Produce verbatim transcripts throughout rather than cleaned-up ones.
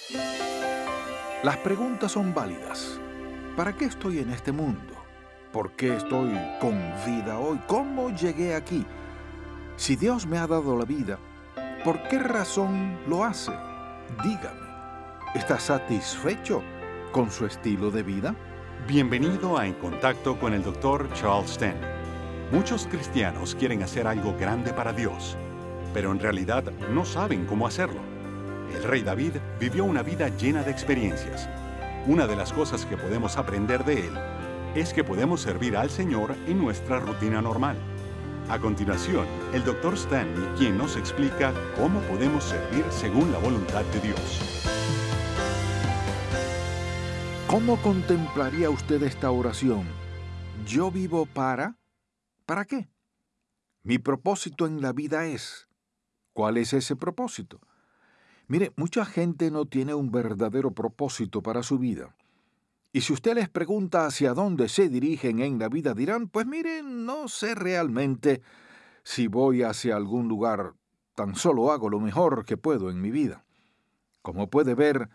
Las preguntas son válidas. ¿Para qué estoy en este mundo? ¿Por qué estoy con vida hoy? ¿Cómo llegué aquí? Si Dios me ha dado la vida, ¿por qué razón lo hace? Dígame, ¿está satisfecho con su estilo de vida? Bienvenido a En Contacto con el doctor Charles Stanley. Muchos cristianos quieren hacer algo grande para Dios, pero en realidad no saben cómo hacerlo. El rey David vivió una vida llena de experiencias. Una de las cosas que podemos aprender de él es que podemos servir al Señor en nuestra rutina normal. A continuación, el doctor Stanley, quien nos explica cómo podemos servir según la voluntad de Dios. ¿Cómo contemplaría usted esta oración? Yo vivo para... ¿Para qué? Mi propósito en la vida es... ¿Cuál es ese propósito? Mire, mucha gente no tiene un verdadero propósito para su vida. Y si usted les pregunta hacia dónde se dirigen en la vida, dirán, pues mire, no sé realmente si voy hacia algún lugar, tan solo hago lo mejor que puedo en mi vida. Como puede ver,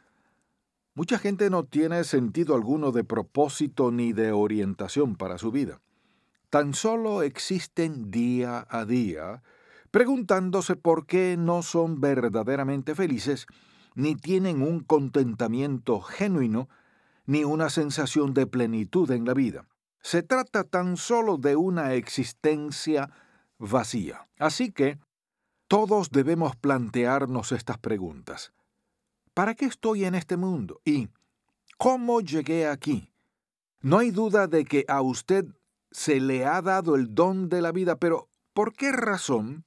mucha gente no tiene sentido alguno de propósito ni de orientación para su vida. Tan solo existen día a día, preguntándose por qué no son verdaderamente felices, ni tienen un contentamiento genuino, ni una sensación de plenitud en la vida. Se trata tan solo de una existencia vacía. Así que todos debemos plantearnos estas preguntas. ¿Para qué estoy en este mundo? ¿Y cómo llegué aquí? No hay duda de que a usted se le ha dado el don de la vida, pero ¿por qué razón?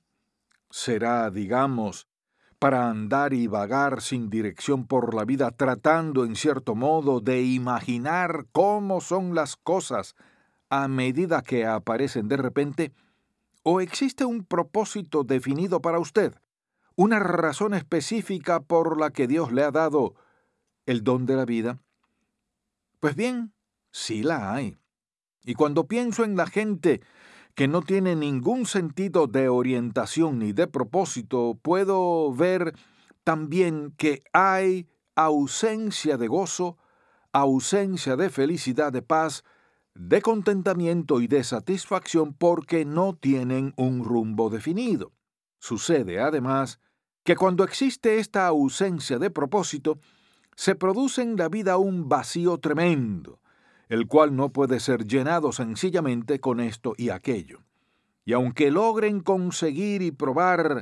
Será, digamos, para andar y vagar sin dirección por la vida, tratando en cierto modo de imaginar cómo son las cosas a medida que aparecen de repente, ¿o existe un propósito definido para usted? ¿Una razón específica por la que Dios le ha dado el don de la vida? Pues bien, sí la hay. Y cuando pienso en la gente que no tiene ningún sentido de orientación ni de propósito, puedo ver también que hay ausencia de gozo, ausencia de felicidad, de paz, de contentamiento y de satisfacción porque no tienen un rumbo definido. Sucede, además, que cuando existe esta ausencia de propósito, se produce en la vida un vacío tremendo, el cual no puede ser llenado sencillamente con esto y aquello. Y aunque logren conseguir y probar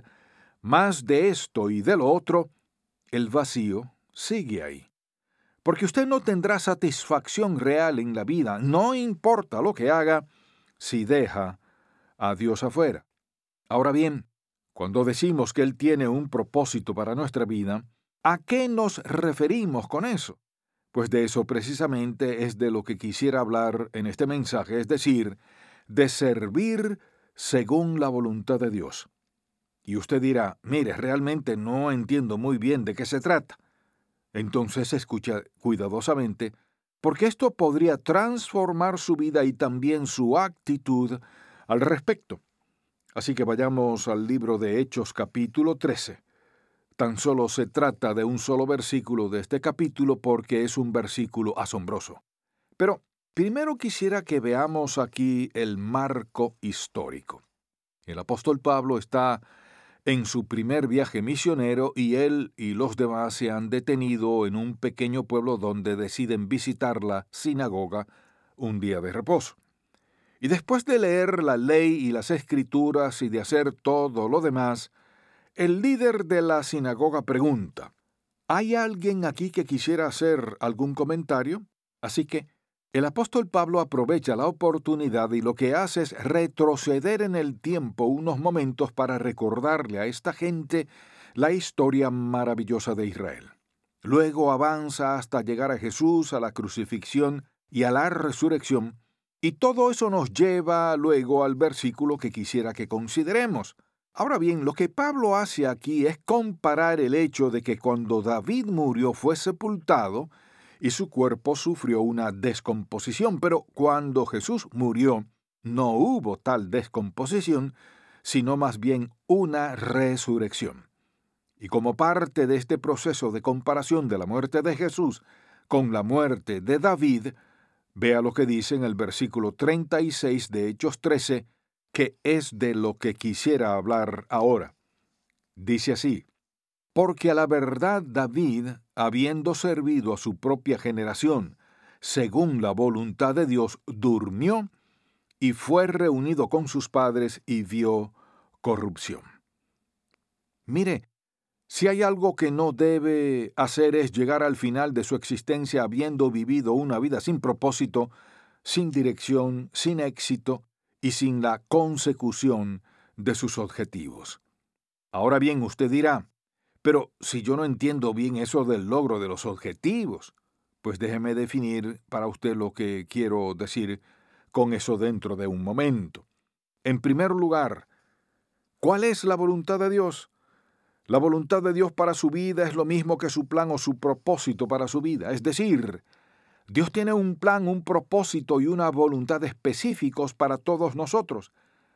más de esto y de lo otro, el vacío sigue ahí. Porque usted no tendrá satisfacción real en la vida, no importa lo que haga, si deja a Dios afuera. Ahora bien, cuando decimos que Él tiene un propósito para nuestra vida, ¿a qué nos referimos con eso? Pues de eso precisamente es de lo que quisiera hablar en este mensaje, es decir, de servir según la voluntad de Dios. Y usted dirá, mire, realmente no entiendo muy bien de qué se trata. Entonces escucha cuidadosamente, porque esto podría transformar su vida y también su actitud al respecto. Así que vayamos al libro de Hechos capítulo trece. Tan solo se trata de un solo versículo de este capítulo porque es un versículo asombroso. Pero primero quisiera que veamos aquí el marco histórico. El apóstol Pablo está en su primer viaje misionero y él y los demás se han detenido en un pequeño pueblo donde deciden visitar la sinagoga un día de reposo. Y después de leer la ley y las escrituras y de hacer todo lo demás, el líder de la sinagoga pregunta, ¿hay alguien aquí que quisiera hacer algún comentario? Así que el apóstol Pablo aprovecha la oportunidad y lo que hace es retroceder en el tiempo unos momentos para recordarle a esta gente la historia maravillosa de Israel. Luego avanza hasta llegar a Jesús, a la crucifixión y a la resurrección, y todo eso nos lleva luego al versículo que quisiera que consideremos. Ahora bien, lo que Pablo hace aquí es comparar el hecho de que cuando David murió fue sepultado y su cuerpo sufrió una descomposición, pero cuando Jesús murió no hubo tal descomposición, sino más bien una resurrección. Y como parte de este proceso de comparación de la muerte de Jesús con la muerte de David, vea lo que dice en el versículo treinta y seis de Hechos trece, que es de lo que quisiera hablar ahora. Dice así: porque a la verdad David, habiendo servido a su propia generación, según la voluntad de Dios, durmió y fue reunido con sus padres y vio corrupción. Mire, si hay algo que no debe hacer es llegar al final de su existencia habiendo vivido una vida sin propósito, sin dirección, sin éxito y sin la consecución de sus objetivos. Ahora bien, usted dirá, pero si yo no entiendo bien eso del logro de los objetivos, pues déjeme definir para usted lo que quiero decir con eso dentro de un momento. En primer lugar, ¿cuál es la voluntad de Dios? La voluntad de Dios para su vida es lo mismo que su plan o su propósito para su vida. Es decir, Dios tiene un plan, un propósito y una voluntad específicos para todos nosotros.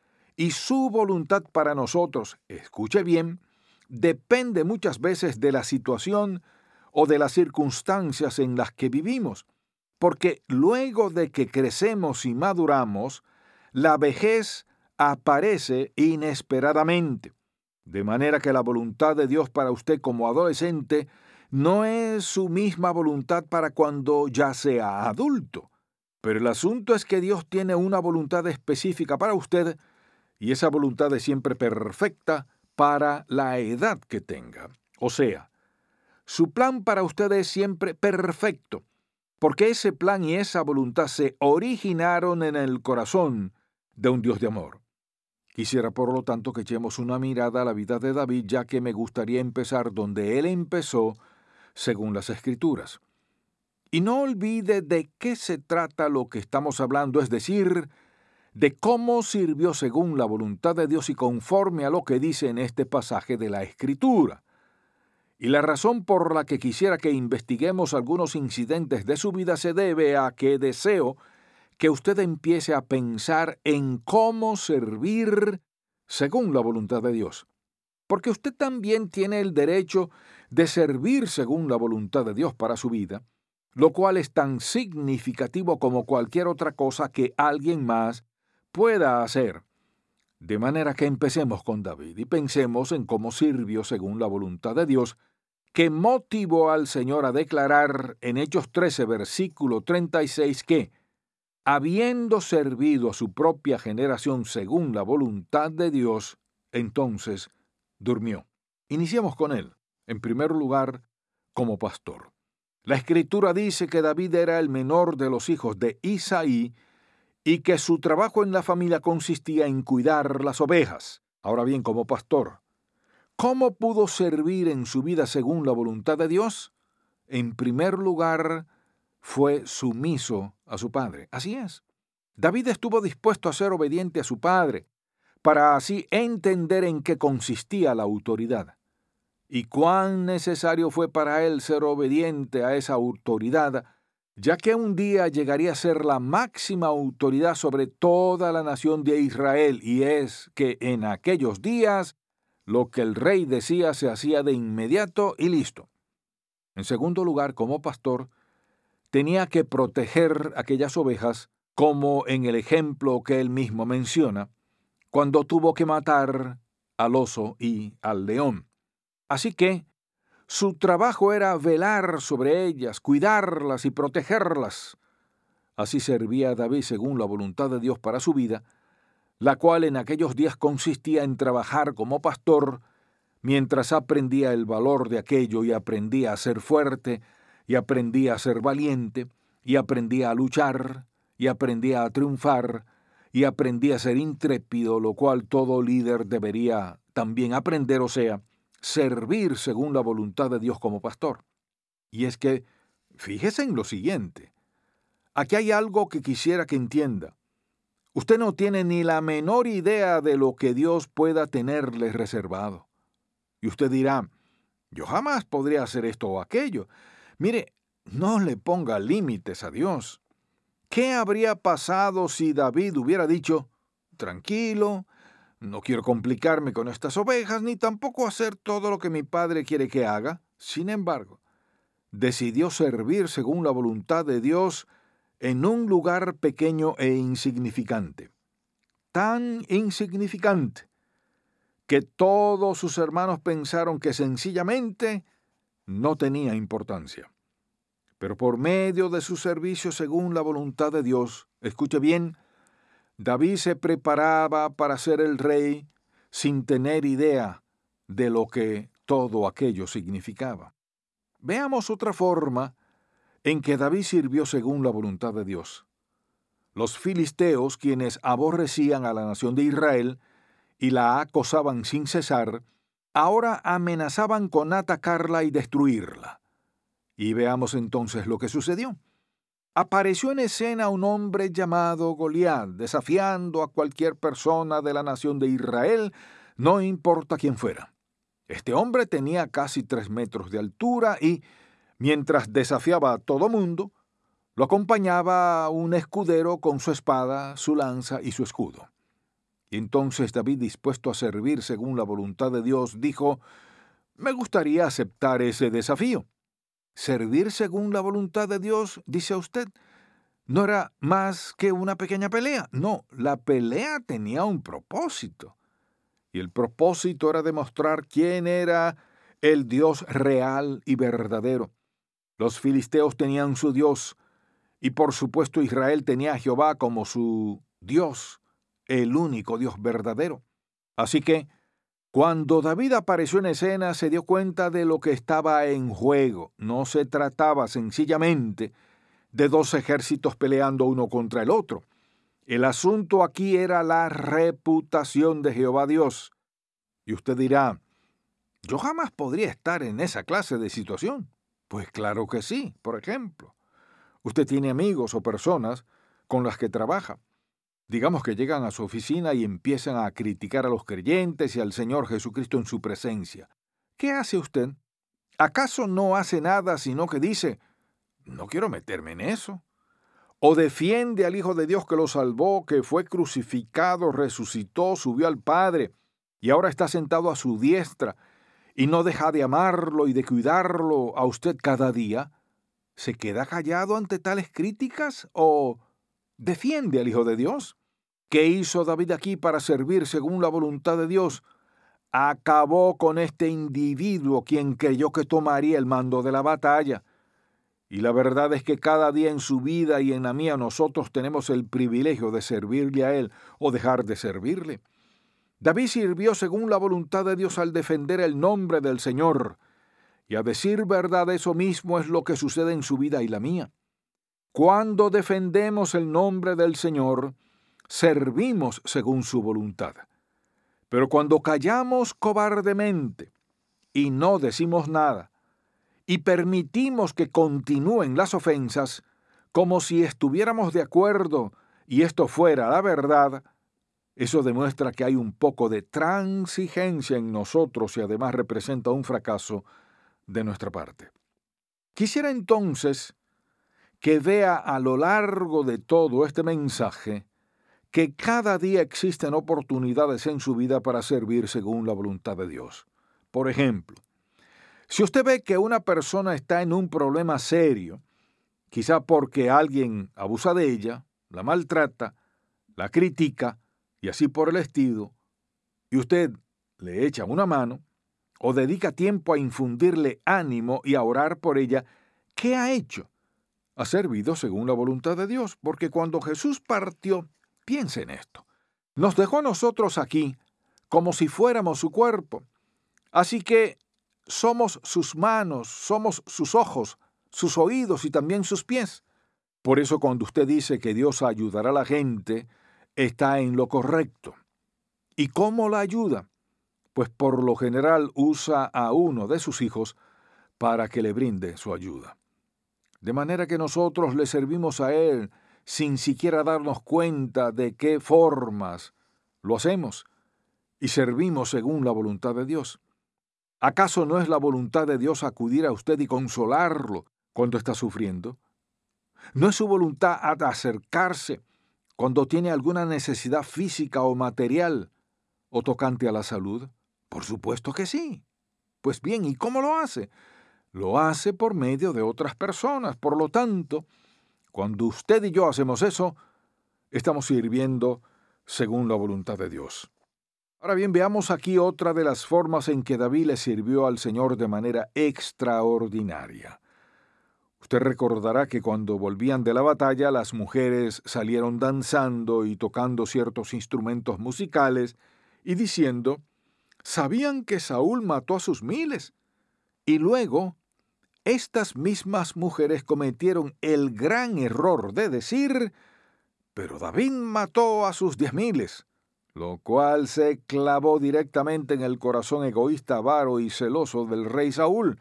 Y su voluntad para nosotros, escuche bien, depende muchas veces de la situación o de las circunstancias en las que vivimos. Porque luego de que crecemos y maduramos, la vejez aparece inesperadamente. De manera que la voluntad de Dios para usted como adolescente no es su misma voluntad para cuando ya sea adulto. Pero el asunto es que Dios tiene una voluntad específica para usted y esa voluntad es siempre perfecta para la edad que tenga. O sea, su plan para usted es siempre perfecto, porque ese plan y esa voluntad se originaron en el corazón de un Dios de amor. Quisiera, por lo tanto, que echemos una mirada a la vida de David, ya que me gustaría empezar donde él empezó, según las Escrituras. Y no olvide de qué se trata lo que estamos hablando, es decir, de cómo sirvió según la voluntad de Dios y conforme a lo que dice en este pasaje de la Escritura. Y la razón por la que quisiera que investiguemos algunos incidentes de su vida se debe a que deseo que usted empiece a pensar en cómo servir según la voluntad de Dios. Porque usted también tiene el derecho de servir según la voluntad de Dios para su vida, lo cual es tan significativo como cualquier otra cosa que alguien más pueda hacer. De manera que empecemos con David y pensemos en cómo sirvió según la voluntad de Dios, que motivó al Señor a declarar en Hechos trece, versículo treinta y seis, que, habiendo servido a su propia generación según la voluntad de Dios, entonces durmió. Iniciemos con él, en primer lugar, como pastor. La Escritura dice que David era el menor de los hijos de Isaí y que su trabajo en la familia consistía en cuidar las ovejas. Ahora bien, como pastor, ¿cómo pudo servir en su vida según la voluntad de Dios? En primer lugar, fue sumiso a su padre. Así es. David estuvo dispuesto a ser obediente a su padre, para así entender en qué consistía la autoridad. Y cuán necesario fue para él ser obediente a esa autoridad, ya que un día llegaría a ser la máxima autoridad sobre toda la nación de Israel, y es que en aquellos días lo que el rey decía se hacía de inmediato y listo. En segundo lugar, como pastor, tenía que proteger aquellas ovejas, como en el ejemplo que él mismo menciona, cuando tuvo que matar al oso y al león. Así que su trabajo era velar sobre ellas, cuidarlas y protegerlas. Así servía David según la voluntad de Dios para su vida, la cual en aquellos días consistía en trabajar como pastor, mientras aprendía el valor de aquello y aprendía a ser fuerte, y aprendía a ser valiente, y aprendía a luchar, y aprendía a triunfar, y aprendía a ser intrépido, lo cual todo líder debería también aprender, o sea, servir según la voluntad de Dios como pastor. Y es que, fíjese en lo siguiente, aquí hay algo que quisiera que entienda. Usted no tiene ni la menor idea de lo que Dios pueda tenerle reservado. Y usted dirá, yo jamás podría hacer esto o aquello. Mire, no le ponga límites a Dios. ¿Qué habría pasado si David hubiera dicho, tranquilo, No quiero complicarme con estas ovejas, ni tampoco hacer todo lo que mi padre quiere que haga. Sin embargo, decidió servir según la voluntad de Dios en un lugar pequeño e insignificante. Tan insignificante que todos sus hermanos pensaron que sencillamente no tenía importancia. Pero por medio de su servicio según la voluntad de Dios, escuche bien, David se preparaba para ser el rey sin tener idea de lo que todo aquello significaba. Veamos otra forma en que David sirvió según la voluntad de Dios. Los filisteos, quienes aborrecían a la nación de Israel y la acosaban sin cesar, ahora amenazaban con atacarla y destruirla. Y veamos entonces lo que sucedió. Apareció en escena un hombre llamado Goliat, desafiando a cualquier persona de la nación de Israel, no importa quién fuera. Este hombre tenía casi tres metros de altura y, mientras desafiaba a todo mundo, lo acompañaba un escudero con su espada, su lanza y su escudo. Y entonces David, dispuesto a servir según la voluntad de Dios, dijo: «Me gustaría aceptar ese desafío». Servir según la voluntad de Dios, dice usted, no era más que una pequeña pelea. No, la pelea tenía un propósito. Y el propósito era demostrar quién era el Dios real y verdadero. Los filisteos tenían su Dios, y por supuesto Israel tenía a Jehová como su Dios, el único Dios verdadero. Así que, cuando David apareció en escena, se dio cuenta de lo que estaba en juego. No se trataba sencillamente de dos ejércitos peleando uno contra el otro. El asunto aquí era la reputación de Jehová Dios. Y usted dirá: «Yo jamás podría estar en esa clase de situación». Pues claro que sí. Por ejemplo, usted tiene amigos o personas con las que trabaja. Digamos que llegan a su oficina y empiezan a criticar a los creyentes y al Señor Jesucristo en su presencia. ¿Qué hace usted? ¿Acaso no hace nada sino que dice: «No quiero meterme en eso»? ¿O defiende al Hijo de Dios que lo salvó, que fue crucificado, resucitó, subió al Padre y ahora está sentado a su diestra y no deja de amarlo y de cuidarlo a usted cada día? ¿Se queda callado ante tales críticas o defiende al Hijo de Dios? ¿Qué hizo David aquí para servir según la voluntad de Dios? Acabó con este individuo quien creyó que tomaría el mando de la batalla. Y la verdad es que cada día en su vida y en la mía nosotros tenemos el privilegio de servirle a Él o dejar de servirle. David sirvió según la voluntad de Dios al defender el nombre del Señor. Y a decir verdad, eso mismo es lo que sucede en su vida y la mía. Cuando defendemos el nombre del Señor, servimos según su voluntad. Pero cuando callamos cobardemente y no decimos nada, y permitimos que continúen las ofensas como si estuviéramos de acuerdo y esto fuera la verdad, eso demuestra que hay un poco de transigencia en nosotros y además representa un fracaso de nuestra parte. Quisiera entonces que vea a lo largo de todo este mensaje que cada día existen oportunidades en su vida para servir según la voluntad de Dios. Por ejemplo, si usted ve que una persona está en un problema serio, quizá porque alguien abusa de ella, la maltrata, la critica y así por el estilo, y usted le echa una mano o dedica tiempo a infundirle ánimo y a orar por ella, ¿qué ha hecho? Ha servido según la voluntad de Dios, porque cuando Jesús partió, piense en esto, nos dejó a nosotros aquí como si fuéramos su cuerpo. Así que somos sus manos, somos sus ojos, sus oídos y también sus pies. Por eso cuando usted dice que Dios ayudará a la gente, está en lo correcto. ¿Y cómo la ayuda? Pues por lo general usa a uno de sus hijos para que le brinde su ayuda. De manera que nosotros le servimos a Él sin siquiera darnos cuenta de qué formas lo hacemos y servimos según la voluntad de Dios. ¿Acaso no es la voluntad de Dios acudir a usted y consolarlo cuando está sufriendo? ¿No es su voluntad acercarse cuando tiene alguna necesidad física o material o tocante a la salud? Por supuesto que sí. Pues bien, ¿y cómo lo hace? Lo hace por medio de otras personas. Por lo tanto, cuando usted y yo hacemos eso, estamos sirviendo según la voluntad de Dios. Ahora bien, veamos aquí otra de las formas en que David le sirvió al Señor de manera extraordinaria. Usted recordará que cuando volvían de la batalla, las mujeres salieron danzando y tocando ciertos instrumentos musicales y diciendo, sabían que Saúl mató a sus miles. Y luego, estas mismas mujeres cometieron el gran error de decir, pero David mató a sus diez miles, lo cual se clavó directamente en el corazón egoísta, avaro y celoso del rey Saúl.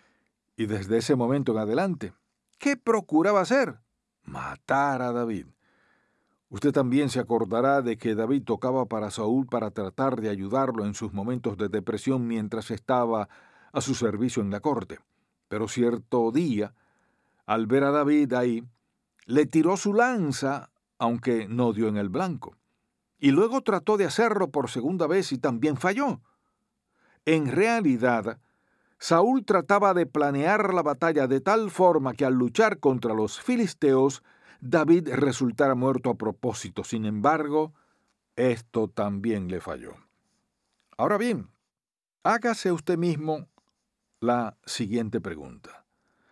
Y desde ese momento en adelante, ¿qué procuraba hacer? Matar a David. Usted también se acordará de que David tocaba para Saúl para tratar de ayudarlo en sus momentos de depresión mientras estaba a su servicio en la corte. Pero cierto día, al ver a David ahí, le tiró su lanza, aunque no dio en el blanco. Y luego trató de hacerlo por segunda vez y también falló. En realidad, Saúl trataba de planear la batalla de tal forma que al luchar contra los filisteos, David resultara muerto a propósito. Sin embargo, esto también le falló. Ahora bien, hágase usted mismo la siguiente pregunta.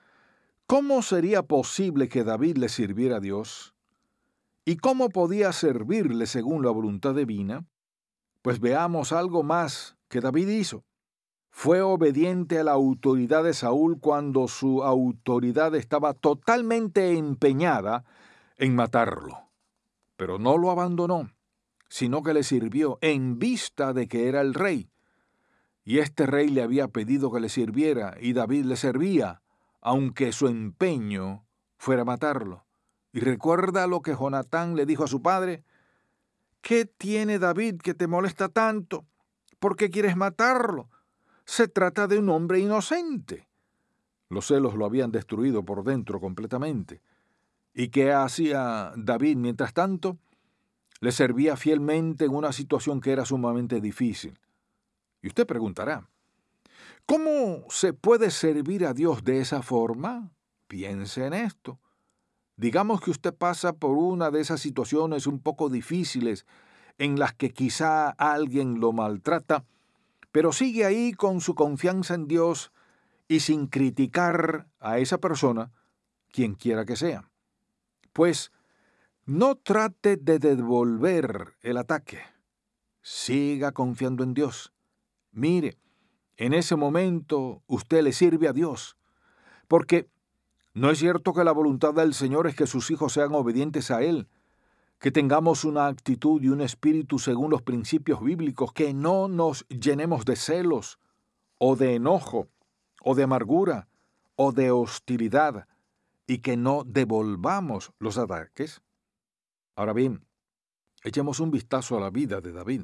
¿Cómo sería posible que David le sirviera a Dios? ¿Y cómo podía servirle según la voluntad divina? Pues veamos algo más que David hizo. Fue obediente a la autoridad de Saúl cuando su autoridad estaba totalmente empeñada en matarlo. Pero no lo abandonó, sino que le sirvió en vista de que era el rey. Y este rey le había pedido que le sirviera, y David le servía, aunque su empeño fuera matarlo. ¿Y recuerda lo que Jonatán le dijo a su padre? ¿Qué tiene David que te molesta tanto? ¿Por qué quieres matarlo? Se trata de un hombre inocente. Los celos lo habían destruido por dentro completamente. ¿Y qué hacía David mientras tanto? Le servía fielmente en una situación que era sumamente difícil. Y usted preguntará, ¿cómo se puede servir a Dios de esa forma? Piense en esto. Digamos que usted pasa por una de esas situaciones un poco difíciles en las que quizá alguien lo maltrata, pero sigue ahí con su confianza en Dios y sin criticar a esa persona, quien quiera que sea. Pues no trate de devolver el ataque. Siga confiando en Dios. Mire, en ese momento usted le sirve a Dios, porque ¿no es cierto que la voluntad del Señor es que sus hijos sean obedientes a Él? Que tengamos una actitud y un espíritu según los principios bíblicos, que no nos llenemos de celos, o de enojo, o de amargura, o de hostilidad, y que no devolvamos los ataques. Ahora bien, echemos un vistazo a la vida de David.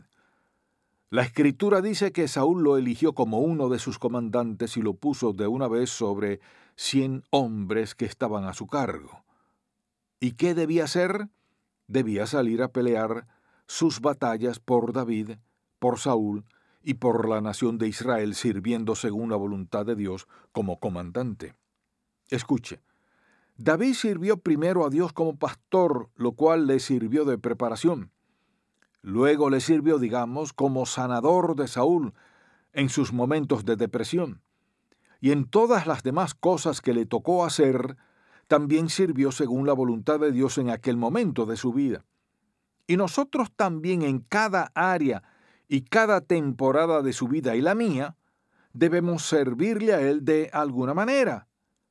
La Escritura dice que Saúl lo eligió como uno de sus comandantes y lo puso de una vez sobre cien hombres que estaban a su cargo. ¿Y qué debía hacer? Debía salir a pelear sus batallas por David, por Saúl y por la nación de Israel, sirviendo según la voluntad de Dios como comandante. Escuche, David sirvió primero a Dios como pastor, lo cual le sirvió de preparación. Luego le sirvió, digamos, como sanador de Saúl en sus momentos de depresión. Y en todas las demás cosas que le tocó hacer, también sirvió según la voluntad de Dios en aquel momento de su vida. Y nosotros también en cada área y cada temporada de su vida y la mía, debemos servirle a Él de alguna manera.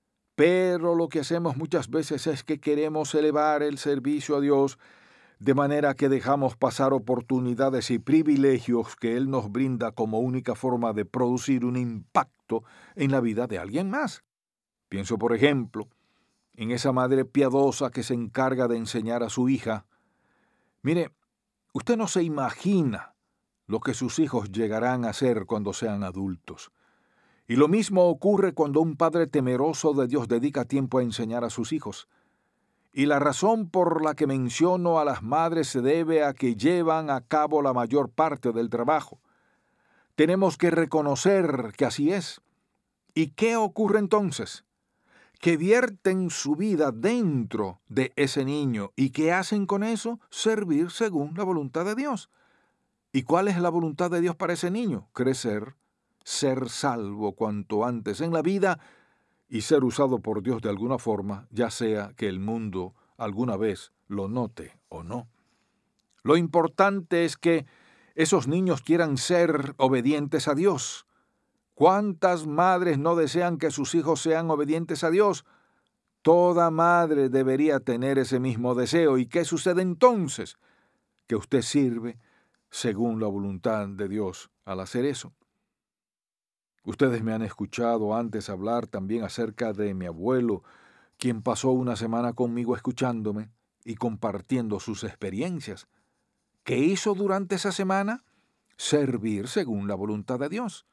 Pero lo que hacemos muchas veces es que queremos elevar el servicio a Dios de manera que dejamos pasar oportunidades y privilegios que Él nos brinda como única forma de producir un impacto en la vida de alguien más. Pienso, por ejemplo, en esa madre piadosa que se encarga de enseñar a su hija. Mire, usted no se imagina lo que sus hijos llegarán a ser cuando sean adultos. Y lo mismo ocurre cuando un padre temeroso de Dios dedica tiempo a enseñar a sus hijos. Y la razón por la que menciono a las madres se debe a que llevan a cabo la mayor parte del trabajo. Tenemos que reconocer que así es. ¿Y qué ocurre entonces? Que vierten su vida dentro de ese niño. ¿Y qué hacen con eso? Servir según la voluntad de Dios. ¿Y cuál es la voluntad de Dios para ese niño? Crecer, ser salvo cuanto antes en la vida y ser usado por Dios de alguna forma, ya sea que el mundo alguna vez lo note o no. Lo importante es que esos niños quieran ser obedientes a Dios. ¿Cuántas madres no desean que sus hijos sean obedientes a Dios? Toda madre debería tener ese mismo deseo. ¿Y qué sucede entonces? Que usted sirve según la voluntad de Dios al hacer eso. Ustedes me han escuchado antes hablar también acerca de mi abuelo, quien pasó una semana conmigo escuchándome y compartiendo sus experiencias. ¿Qué hizo durante esa semana? Servir según la voluntad de Dios.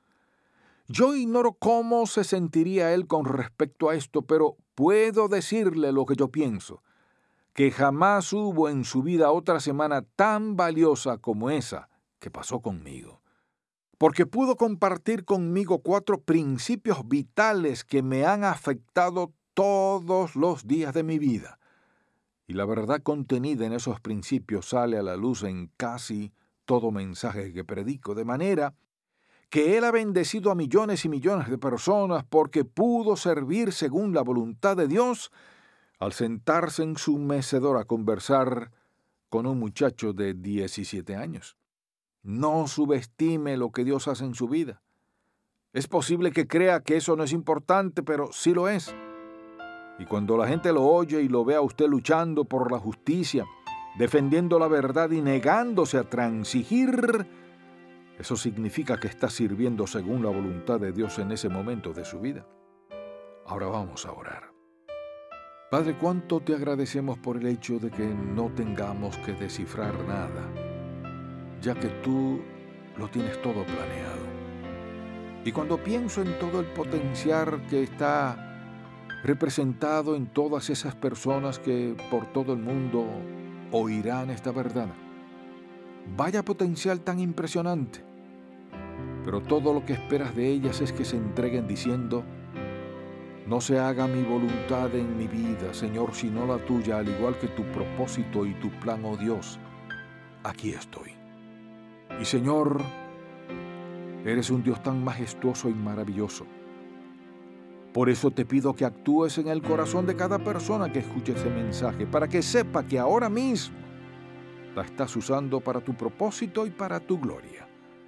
Yo ignoro cómo se sentiría él con respecto a esto, pero puedo decirle lo que yo pienso, que jamás hubo en su vida otra semana tan valiosa como esa que pasó conmigo. Porque pudo compartir conmigo cuatro principios vitales que me han afectado todos los días de mi vida. Y la verdad contenida en esos principios sale a la luz en casi todo mensaje que predico, de manera que Él ha bendecido a millones y millones de personas porque pudo servir según la voluntad de Dios al sentarse en su mecedor a conversar con un muchacho de diecisiete años. No subestime lo que Dios hace en su vida. Es posible que crea que eso no es importante, pero sí lo es. Y cuando la gente lo oye y lo ve a usted luchando por la justicia, defendiendo la verdad y negándose a transigir, eso significa que está sirviendo según la voluntad de Dios en ese momento de su vida. Ahora vamos a orar. Padre, cuánto te agradecemos por el hecho de que no tengamos que descifrar nada, ya que tú lo tienes todo planeado. Y cuando pienso en todo el potencial que está representado en todas esas personas que por todo el mundo oirán esta verdad, vaya potencial tan impresionante. Pero todo lo que esperas de ellas es que se entreguen diciendo: no se haga mi voluntad en mi vida, Señor, sino la tuya, al igual que tu propósito y tu plan, oh Dios. Aquí estoy. Y Señor, eres un Dios tan majestuoso y maravilloso. Por eso te pido que actúes en el corazón de cada persona que escuche este mensaje, para que sepa que ahora mismo la estás usando para tu propósito y para tu gloria.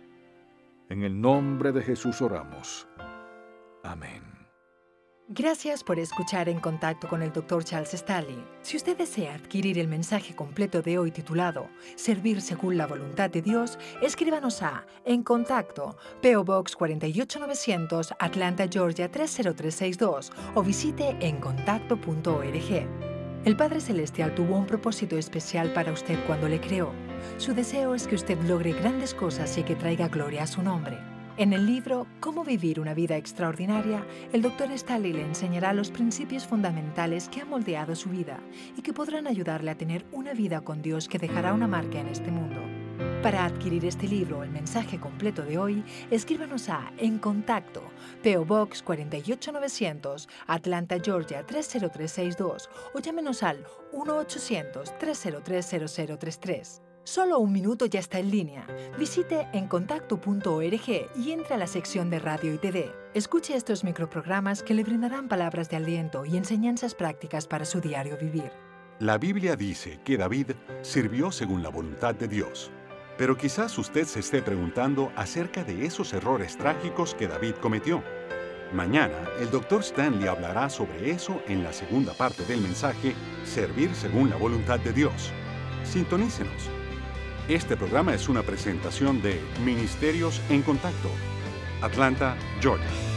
En el nombre de Jesús oramos. Amén. Gracias por escuchar En Contacto con el doctor Charles Stanley. Si usted desea adquirir el mensaje completo de hoy titulado Servir según la voluntad de Dios, escríbanos a En Contacto, P O Box cuatro ocho novecientos, Atlanta, Georgia tres cero tres seis dos o visite en contacto punto org. El Padre Celestial tuvo un propósito especial para usted cuando le creó. Su deseo es que usted logre grandes cosas y que traiga gloria a su nombre. En el libro Cómo vivir una vida extraordinaria, el doctor Stanley le enseñará los principios fundamentales que han moldeado su vida y que podrán ayudarle a tener una vida con Dios que dejará una marca en este mundo. Para adquirir este libro o el mensaje completo de hoy, escríbanos a En Contacto, P O Box cuatro ocho novecientos, Atlanta, Georgia tres cero tres seis dos o llámenos al uno ochocientos, tres cero tres, cero cero tres tres. Solo un minuto ya está en línea. Visite en contacto punto org y entre a la sección de radio y T V. Escuche estos microprogramas que le brindarán palabras de aliento y enseñanzas prácticas para su diario vivir. La Biblia dice que David sirvió según la voluntad de Dios. Pero quizás usted se esté preguntando acerca de esos errores trágicos que David cometió. Mañana, el doctor Stanley hablará sobre eso en la segunda parte del mensaje Servir según la voluntad de Dios. Sintonícenos. Este programa es una presentación de Ministerios en Contacto, Atlanta, Georgia.